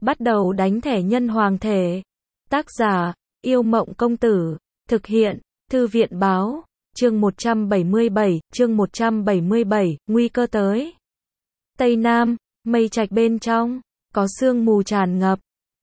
Bắt đầu đánh thẻ nhân hoàng thể. Tác giả, Yêu Mộng Công Tử. Thực hiện, Thư viện Báo. Chương 177, nguy cơ tới. Tây Nam, mây trạch bên trong, có sương mù tràn ngập.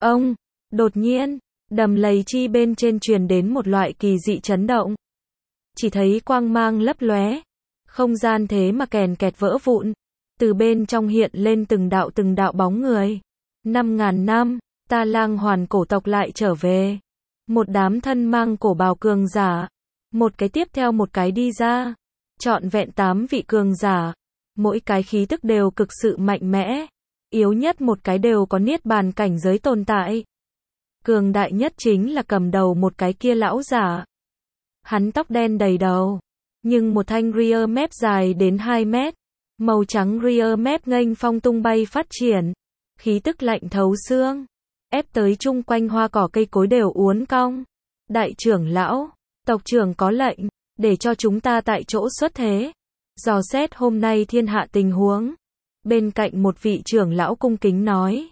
Đột nhiên, đầm lầy chi bên trên truyền đến một loại kỳ dị chấn động. Chỉ thấy quang mang lấp lóe, không gian thế mà kèn kẹt vỡ vụn, từ bên trong hiện lên từng đạo bóng người. 5.000 năm, Ta Lang Hoàn cổ tộc lại trở về. Một đám thân mang cổ bào cường giả, một cái tiếp theo một cái đi ra, trọn vẹn 8 vị cường giả, mỗi cái khí tức đều cực sự mạnh mẽ, yếu nhất một cái đều có niết bàn cảnh giới tồn tại. Cường đại nhất chính là cầm đầu một cái kia lão giả. Hắn tóc đen đầy đầu, nhưng một thanh rear mép dài đến 2 mét, màu trắng rear mép nghênh phong tung bay phát triển, khí tức lạnh thấu xương, ép tới chung quanh hoa cỏ cây cối đều uốn cong. Đại trưởng lão, tộc trưởng có lệnh, để cho chúng ta tại chỗ xuất thế, dò xét hôm nay thiên hạ tình huống. Bên cạnh một vị trưởng lão cung kính nói.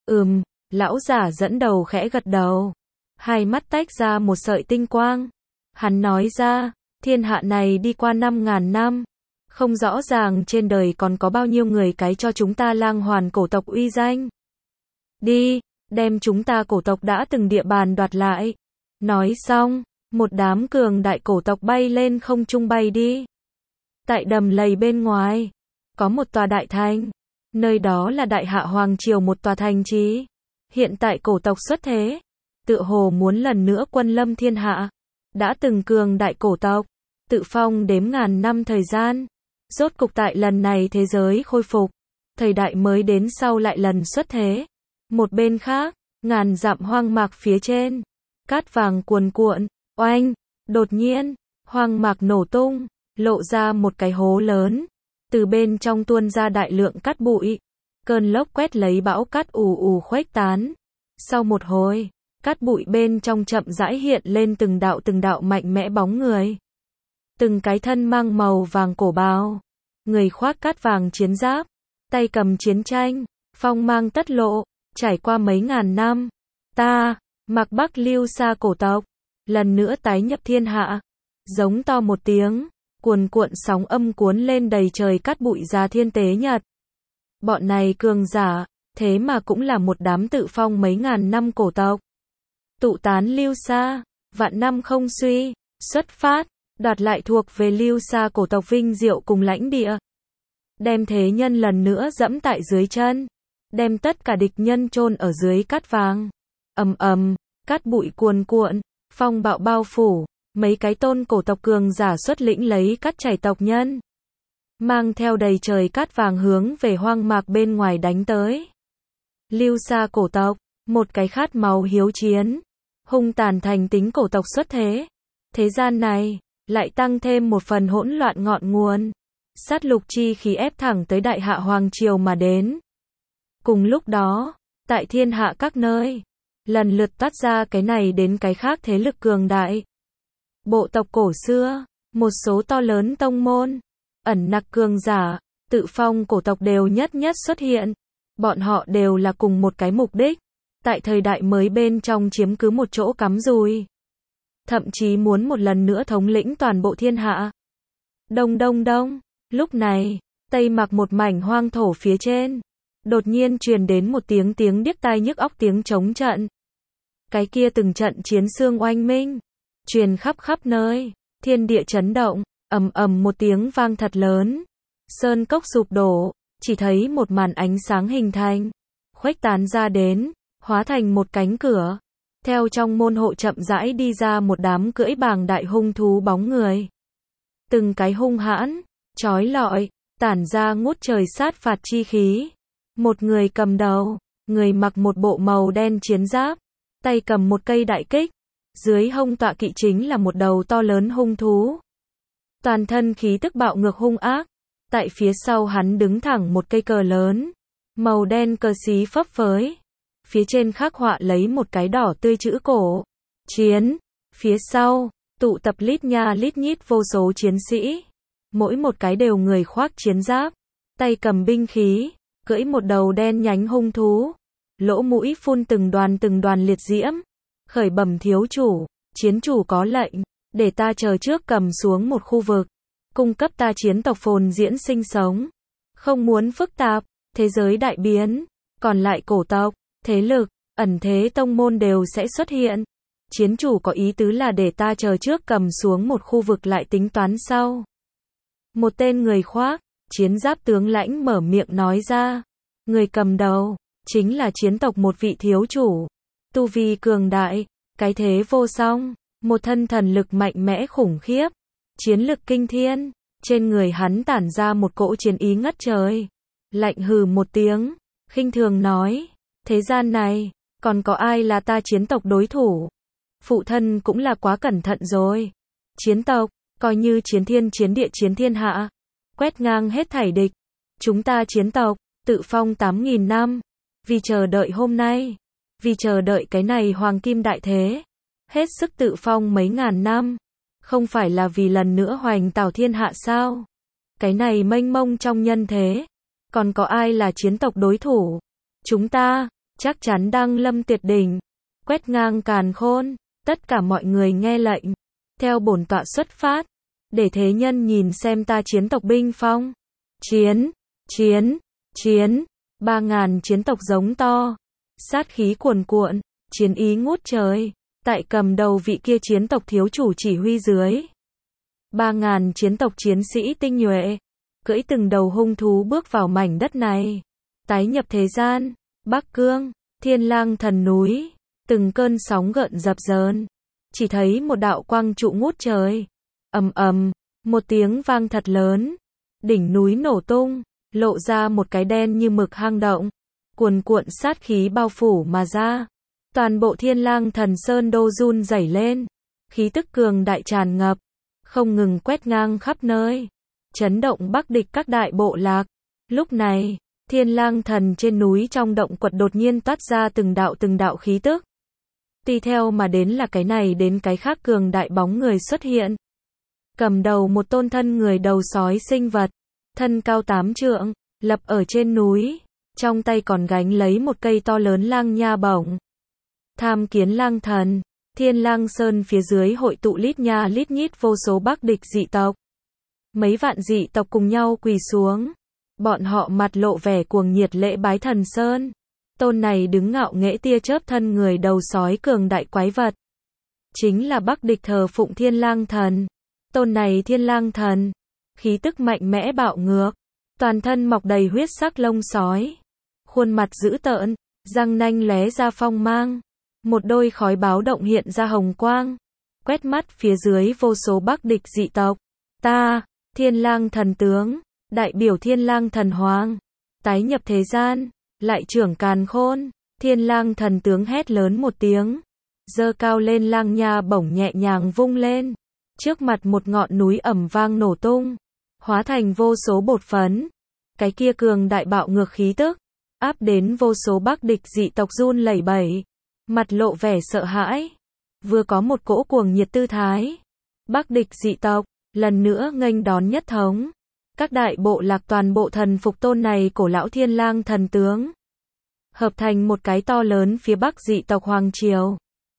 Lão giả dẫn đầu khẽ gật đầu, hai mắt tách ra một sợi tinh quang. Hắn nói ra, thiên hạ này đi qua 5.000 năm, không rõ ràng trên đời còn có bao nhiêu người cái cho chúng ta Lang Hoàn cổ tộc uy danh. Đi, đem chúng ta cổ tộc đã từng địa bàn đoạt lại. Nói xong, một đám cường đại cổ tộc bay lên không trung bay đi. Tại đầm lầy bên ngoài, có một tòa đại thành, nơi đó là Đại Hạ Hoàng Triều một tòa thành trì. Hiện tại cổ tộc xuất thế, tựa hồ muốn lần nữa quân lâm thiên hạ. Đã từng cường đại cổ tộc, tự phong đếm ngàn năm thời gian, rốt cục tại lần này thế giới khôi phục, thời đại mới đến sau lại lần xuất thế. Một bên khác, ngàn dặm hoang mạc phía trên, cát vàng cuồn cuộn, oanh, đột nhiên, hoang mạc nổ tung, lộ ra một cái hố lớn, từ bên trong tuôn ra đại lượng cát bụi. Cơn lốc quét lấy bão cát ù ù khuếch tán. Sau một hồi, cát bụi bên trong chậm rãi hiện lên từng đạo mạnh mẽ bóng người. Từng cái thân mang màu vàng cổ bào, người khoác cát vàng chiến giáp, tay cầm chiến tranh, phong mang tất lộ, trải qua mấy ngàn năm. Ta, Mạc Bắc Lưu Sa cổ tộc, lần nữa tái nhập thiên hạ. Giống to một tiếng, cuồn cuộn sóng âm cuốn lên đầy trời cát bụi ra thiên tế nhật. Bọn này cường giả, thế mà cũng là một đám tự phong mấy ngàn năm cổ tộc. Tụ tán Lưu Sa, vạn năm không suy, xuất phát, đoạt lại thuộc về Lưu Sa cổ tộc vinh diệu cùng lãnh địa. Đem thế nhân lần nữa dẫm tại dưới chân, đem tất cả địch nhân chôn ở dưới cát vàng. Cát bụi cuồn cuộn, phong bạo bao phủ, mấy cái tôn cổ tộc cường giả xuất lĩnh lấy cát chảy tộc nhân, mang theo đầy trời cát vàng hướng về hoang mạc bên ngoài đánh tới. Lưu Sa cổ tộc, một cái khát máu hiếu chiến, hung tàn thành tính cổ tộc xuất thế. Thế gian này, lại tăng thêm một phần hỗn loạn ngọn nguồn. Sát lục chi khí ép thẳng tới Đại Hạ Hoàng Triều mà đến. Cùng lúc đó, tại thiên hạ các nơi, lần lượt toát ra cái này đến cái khác thế lực cường đại. Bộ tộc cổ xưa, một số to lớn tông môn, ẩn nặc cường giả, tự phong cổ tộc đều nhất xuất hiện. Bọn họ đều là cùng một cái mục đích, tại thời đại mới bên trong chiếm cứ một chỗ cắm dùi. Thậm chí muốn một lần nữa thống lĩnh toàn bộ thiên hạ. Đông. Lúc này, Tây Mạc một mảnh hoang thổ phía trên, đột nhiên truyền đến một tiếng điếc tai nhức óc tiếng trống trận. Cái kia từng trận chiến xương oanh minh, truyền khắp nơi, thiên địa chấn động, một tiếng vang thật lớn. Sơn cốc sụp đổ, chỉ thấy một màn ánh sáng hình thành, khuếch tán ra đến, hóa thành một cánh cửa. Theo trong môn hộ chậm rãi đi ra một đám cưỡi bàng đại hung thú bóng người. Từng cái hung hãn, chói lọi, tản ra ngút trời sát phạt chi khí. Một người cầm đầu, người mặc một bộ màu đen chiến giáp, tay cầm một cây đại kích, dưới hông tọa kỵ chính là một đầu to lớn hung thú. Toàn thân khí tức bạo ngược hung ác, tại phía sau hắn đứng thẳng một cây cờ lớn, màu đen cờ xí phấp phới, phía trên khắc họa lấy một cái đỏ tươi chữ cổ, chiến, phía sau, tụ tập lít nha lít nhít vô số chiến sĩ, mỗi một cái đều người khoác chiến giáp, tay cầm binh khí, cưỡi một đầu đen nhánh hung thú. lỗ mũi phun từng đoàn liệt diễm, khởi bẩm thiếu chủ, chiến chủ có lệnh, để ta chờ trước cầm xuống một khu vực, cung cấp ta chiến tộc phồn diễn sinh sống. Không muốn phức tạp, thế giới đại biến, còn lại cổ tộc, thế lực, ẩn thế tông môn đều sẽ xuất hiện. Chiến chủ có ý tứ là để ta chờ trước cầm xuống một khu vực lại tính toán sau. Một tên người khoác chiến giáp tướng lãnh mở miệng nói ra. Người cầm đầu chính là chiến tộc một vị thiếu chủ, tu vi cường đại, cái thế vô song, một thân thần lực mạnh mẽ khủng khiếp, chiến lực kinh thiên, trên người hắn tản ra một cỗ chiến ý ngất trời. Lạnh hừ một tiếng, khinh thường nói, thế gian này, còn có ai là ta chiến tộc đối thủ? Phụ thân cũng là quá cẩn thận rồi. Chiến tộc, coi như chiến thiên chiến địa chiến thiên hạ, quét ngang hết thảy địch. Chúng ta chiến tộc, tự phong 8.000 năm, vì chờ đợi hôm nay, vì chờ đợi cái này hoàng kim đại thế, hết sức tự phong mấy ngàn năm, không phải là vì lần nữa hoành tảo thiên hạ sao? Cái này mênh mông trong nhân thế, còn có ai là chiến tộc đối thủ? Chúng ta, chắc chắn đăng lâm tuyệt đỉnh, quét ngang càn khôn, tất cả mọi người nghe lệnh, theo bổn tọa xuất phát, để thế nhân nhìn xem ta chiến tộc binh phong. Chiến, chiến, chiến, 3.000 chiến tộc giống to, sát khí cuồn cuộn, chiến ý ngút trời, tại cầm đầu vị kia chiến tộc thiếu chủ chỉ huy dưới. 3.000 chiến tộc chiến sĩ tinh nhuệ, cưỡi từng đầu hung thú bước vào mảnh đất này, tái nhập thế gian, Bắc Cương, Thiên Lang thần núi, từng cơn sóng gợn dập dờn, chỉ thấy một đạo quang trụ ngút trời, ầm ầm, một tiếng vang thật lớn, đỉnh núi nổ tung, lộ ra một cái đen như mực hang động, cuồn cuộn sát khí bao phủ mà ra, toàn bộ Thiên Lang thần sơn đô run rẩy lên, khí tức cường đại tràn ngập, không ngừng quét ngang khắp nơi, chấn động Bắc địch các đại bộ lạc. Lúc này, Thiên Lang thần trên núi trong động quật đột nhiên toát ra từng đạo khí tức. Tùy theo mà đến là cái này đến cái khác cường đại bóng người xuất hiện. Cầm đầu một tôn thân người đầu sói sinh vật, thân cao 8 trượng, lập ở trên núi, trong tay còn gánh lấy một cây to lớn lang nha bổng. Tham kiến lang thần, Thiên Lang Sơn phía dưới hội tụ lít nha lít nhít vô số Bắc địch dị tộc. Mấy vạn dị tộc cùng nhau quỳ xuống. Bọn họ mặt lộ vẻ cuồng nhiệt lễ bái thần Sơn. Tôn này đứng ngạo nghễ tia chớp thân người đầu sói cường đại quái vật. Chính là Bắc địch thờ phụng Thiên Lang thần. Tôn này Thiên Lang thần, khí tức mạnh mẽ bạo ngược, toàn thân mọc đầy huyết sắc lông sói, khuôn mặt dữ tợn, răng nanh lóe ra phong mang, một đôi khói báo động hiện ra hồng quang, quét mắt phía dưới vô số Bắc địch dị tộc. Ta, Thiên Lang thần tướng, đại biểu Thiên Lang thần hoàng, tái nhập thế gian, lại trưởng càn khôn. Thiên Lang thần tướng hét lớn một tiếng, giơ cao lên lang nha bổng nhẹ nhàng vung lên, trước mặt một ngọn núi ầm vang nổ tung, hóa thành vô số bột phấn. Cái kia cường đại bạo ngược khí tức, áp đến vô số Bắc địch dị tộc run lẩy bẩy, mặt lộ vẻ sợ hãi, vừa có một cỗ cuồng nhiệt tư thái. Bắc địch dị tộc, lần nữa nghênh đón nhất thống. Các đại bộ lạc toàn bộ thần phục tôn này cổ lão Thiên Lang thần tướng, hợp thành một cái to lớn phía Bắc dị tộc Hoàng Triều.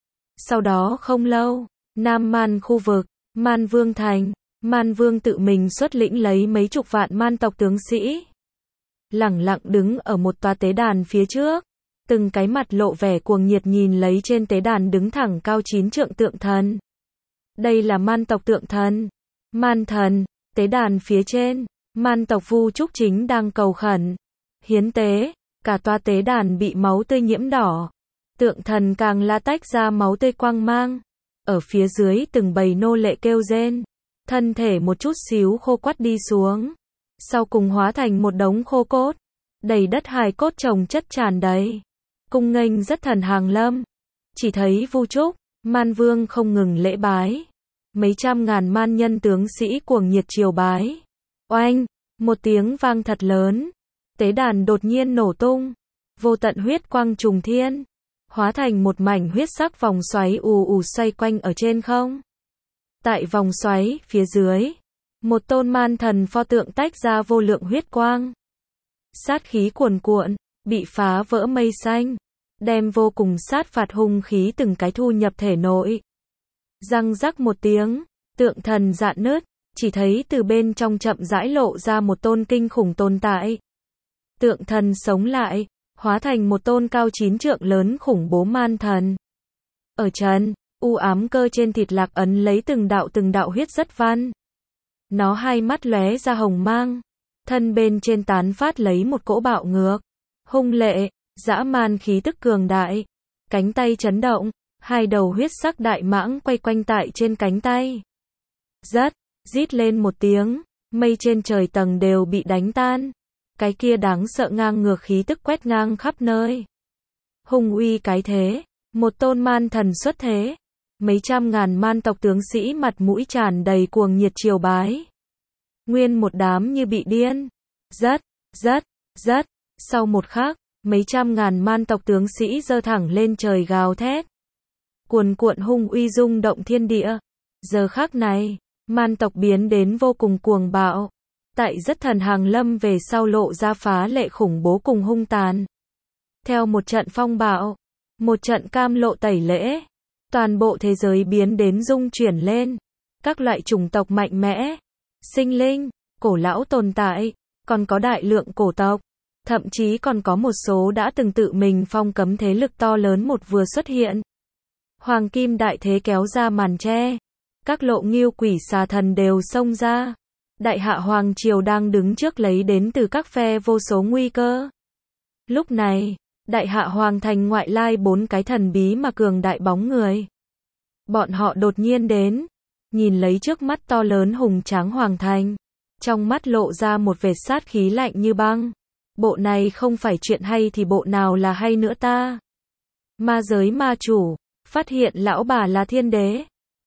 Sau đó không lâu, Nam Man khu vực, Man Vương thành, Man Vương tự mình xuất lĩnh lấy mấy chục vạn man tộc tướng sĩ, lẳng lặng đứng ở một tòa tế đàn phía trước, từng cái mặt lộ vẻ cuồng nhiệt nhìn lấy trên tế đàn đứng thẳng cao 9 trượng tượng thần. Đây là man tộc tượng thần, man thần. Tế đàn phía trên, man tộc Vu Trúc chính đang cầu khẩn, hiến tế, cả tòa tế đàn bị máu tươi nhiễm đỏ. Tượng thần càng la tách ra máu tươi quang mang. Ở phía dưới từng bầy nô lệ kêu rên, thân thể một chút xíu khô quắt đi xuống, sau cùng hóa thành một đống khô cốt, đầy đất hài cốt chồng chất tràn đầy. Cung nghênh rất thần hàng lâm, chỉ thấy Vu Trúc, Man Vương không ngừng lễ bái. Mấy trăm ngàn man nhân tướng sĩ cuồng nhiệt triều bái. Oanh, một tiếng vang thật lớn, tế đàn đột nhiên nổ tung, vô tận huyết quang trùng thiên, hóa thành một mảnh huyết sắc vòng xoáy ù ù xoay quanh ở trên không. Tại vòng xoáy phía dưới, một tôn man thần pho tượng tách ra vô lượng huyết quang. Sát khí cuồn cuộn, bị phá vỡ mây xanh, đem vô cùng sát phạt hung khí từng cái thu nhập thể nội. Răng rắc một tiếng, tượng thần rạn nứt, chỉ thấy từ bên trong chậm rãi lộ ra một tôn kinh khủng tồn tại. Tượng thần sống lại, hóa thành một tôn cao 9 trượng lớn khủng bố man thần. Ở chân, u ám cơ trên thịt lạc ấn lấy từng đạo huyết rất văn. Nó hai mắt lóe ra hồng mang, thân bên trên tán phát lấy một cỗ bạo ngược, hung lệ, dã man khí tức cường đại, cánh tay chấn động, hai đầu huyết sắc đại mãng quay quanh tại trên cánh tay. Rít lên một tiếng, mây trên trời tầng đều bị đánh tan. Cái kia đáng sợ ngang ngược khí tức quét ngang khắp nơi. Hùng uy cái thế, một tôn man thần xuất thế. Mấy trăm ngàn man tộc tướng sĩ mặt mũi tràn đầy cuồng nhiệt triều bái. Nguyên một đám như bị điên. Rát. Sau một khắc, mấy trăm ngàn man tộc tướng sĩ giơ thẳng lên trời gào thét. Cuồn cuộn hung uy rung động thiên địa. Giờ khắc này, man tộc biến đến vô cùng cuồng bạo. Tại rất thần hàng lâm về sau lộ ra phá lệ khủng bố cùng hung tàn. Theo một trận phong bạo, một trận cam lộ tẩy lễ, toàn bộ thế giới biến đến rung chuyển lên. Các loại chủng tộc mạnh mẽ, sinh linh, cổ lão tồn tại, còn có đại lượng cổ tộc, thậm chí còn có một số đã từng tự mình phong cấm thế lực to lớn một vừa xuất hiện. Hoàng kim đại thế kéo ra màn che, các lộ ngưu quỷ xà thần đều xông ra. Đại hạ hoàng triều đang đứng trước lấy đến từ các phe vô số nguy cơ. Lúc này, đại hạ hoàng thành ngoại lai 4 cái thần bí mà cường đại bóng người. Bọn họ đột nhiên đến, nhìn lấy trước mắt to lớn hùng tráng hoàng thành, trong mắt lộ ra một vệt sát khí lạnh như băng. Bộ này không phải chuyện hay thì bộ nào là hay nữa ta? Ma giới ma chủ, phát hiện lão bà là thiên đế.